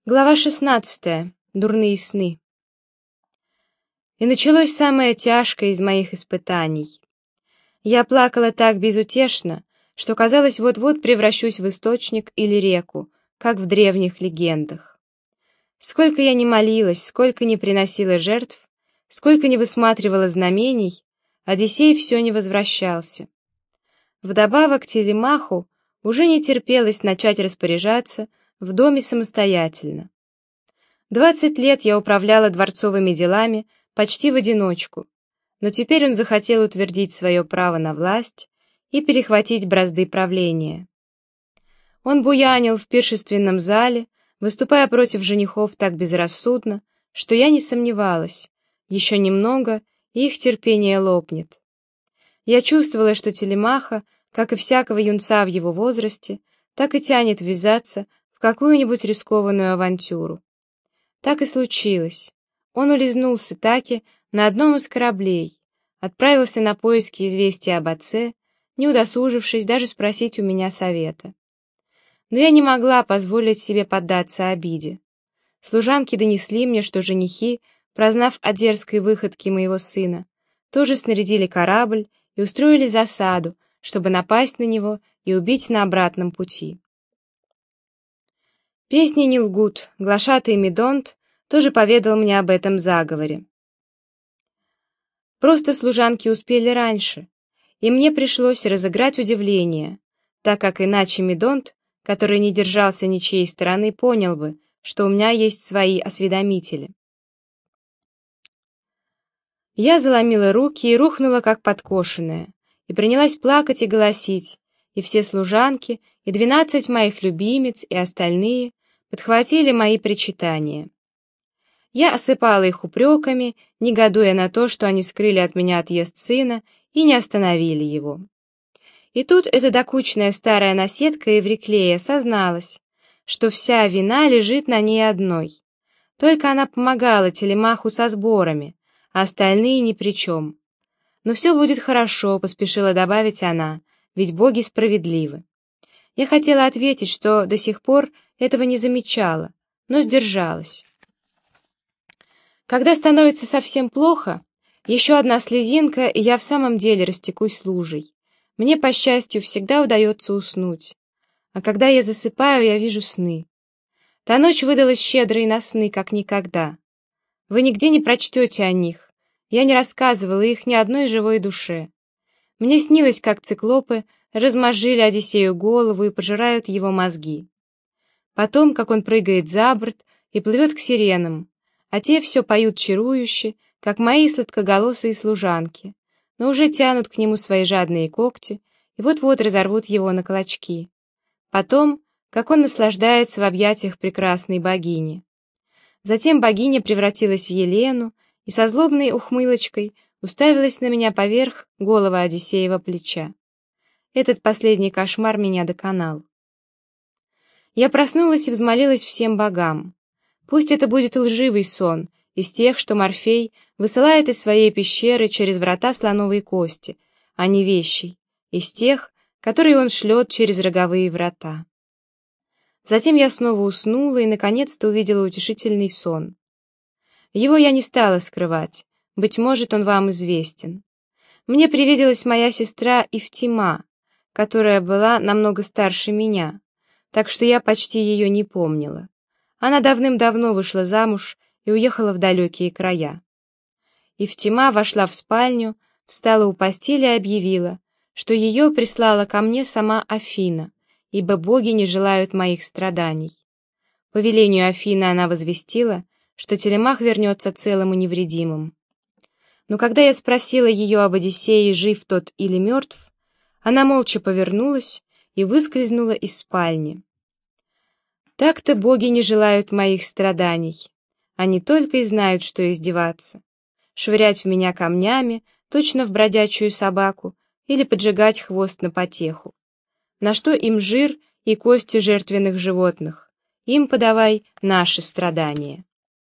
Глава 16. Дурные сны. И началось самое тяжкое из моих испытаний. Я плакала так безутешно, что казалось, вот-вот превращусь в источник или реку, как в древних легендах. Сколько я не молилась, сколько не приносила жертв, сколько не высматривала знамений, Одиссей все не возвращался. Вдобавок Телемаху уже не терпелось начать распоряжаться в доме самостоятельно. 20 лет я управляла дворцовыми делами почти в одиночку, но теперь он захотел утвердить свое право на власть и перехватить бразды правления. Он буянил в пиршественном зале, выступая против женихов так безрассудно, что я не сомневалась, еще немного, и их терпение лопнет. Я чувствовала, что Телемаха, как и всякого юнца в его возрасте, так и тянет ввязаться в какую-нибудь рискованную авантюру. Так и случилось. Он улизнул с Итаки на одном из кораблей, отправился на поиски известия об отце, не удосужившись даже спросить у меня совета. Но я не могла позволить себе поддаться обиде. Служанки донесли мне, что женихи, прознав о дерзкой выходке моего сына, тоже снарядили корабль и устроили засаду, чтобы напасть на него и убить на обратном пути. Песни не лгут, глашатай Медонт тоже поведал мне об этом заговоре. Просто служанки успели раньше, и мне пришлось разыграть удивление, так как иначе Медонт, который не держался ничьей стороны, понял бы, что у меня есть свои осведомители. Я заломила руки и рухнула как подкошенная, и принялась плакать и голосить, и все служанки, и 12 моих любимец, и остальные подхватили мои причитания. Я осыпала их упреками, негодуя на то, что они скрыли от меня отъезд сына и не остановили его. И тут эта докучная старая наседка Евриклея созналась, что вся вина лежит на ней одной. Только она помогала Телемаху со сборами, а остальные ни при чем. «Но все будет хорошо», — поспешила добавить она, — «ведь боги справедливы». Я хотела ответить, что до сих пор этого не замечала, но сдержалась. Когда становится совсем плохо, еще одна слезинка, и я в самом деле растекусь лужей. Мне, по счастью, всегда удается уснуть. А когда я засыпаю, я вижу сны. Та ночь выдалась щедрой на сны, как никогда. Вы нигде не прочтете о них. Я не рассказывала их ни одной живой душе. Мне снилось, как циклопы размозжили Одиссею голову и пожирают его мозги. Потом, как он прыгает за борт и плывет к сиренам, а те все поют чарующе, как мои сладкоголосые служанки, но уже тянут к нему свои жадные когти и вот-вот разорвут его на клочки. Потом, как он наслаждается в объятиях прекрасной богини. Затем богиня превратилась в Елену и со злобной ухмылочкой уставилась на меня поверх головы Одиссеева плеча. Этот последний кошмар меня доконал. Я проснулась и взмолилась всем богам. Пусть это будет лживый сон, из тех, что Морфей высылает из своей пещеры через врата слоновой кости, а не вещий, из тех, которые он шлет через роговые врата. Затем я снова уснула и, наконец-то, увидела утешительный сон. Его я не стала скрывать, быть может, он вам известен. Мне привиделась моя сестра Ифтима, которая была намного старше меня, так что я почти ее не помнила. Она давным-давно вышла замуж и уехала в далекие края. Ифтима вошла в спальню, встала у постели и объявила, что ее прислала ко мне сама Афина, ибо боги не желают моих страданий. По велению Афины она возвестила, что Телемах вернется целым и невредимым. Но когда я спросила ее об Одиссее, жив тот или мертв, она молча повернулась и выскользнула из спальни. Так-то боги не желают моих страданий. Они только и знают, что издеваться. Швырять в меня камнями, точно в бродячую собаку, или поджигать хвост на потеху. На что им жир и кости жертвенных животных? Им подавай наши страдания.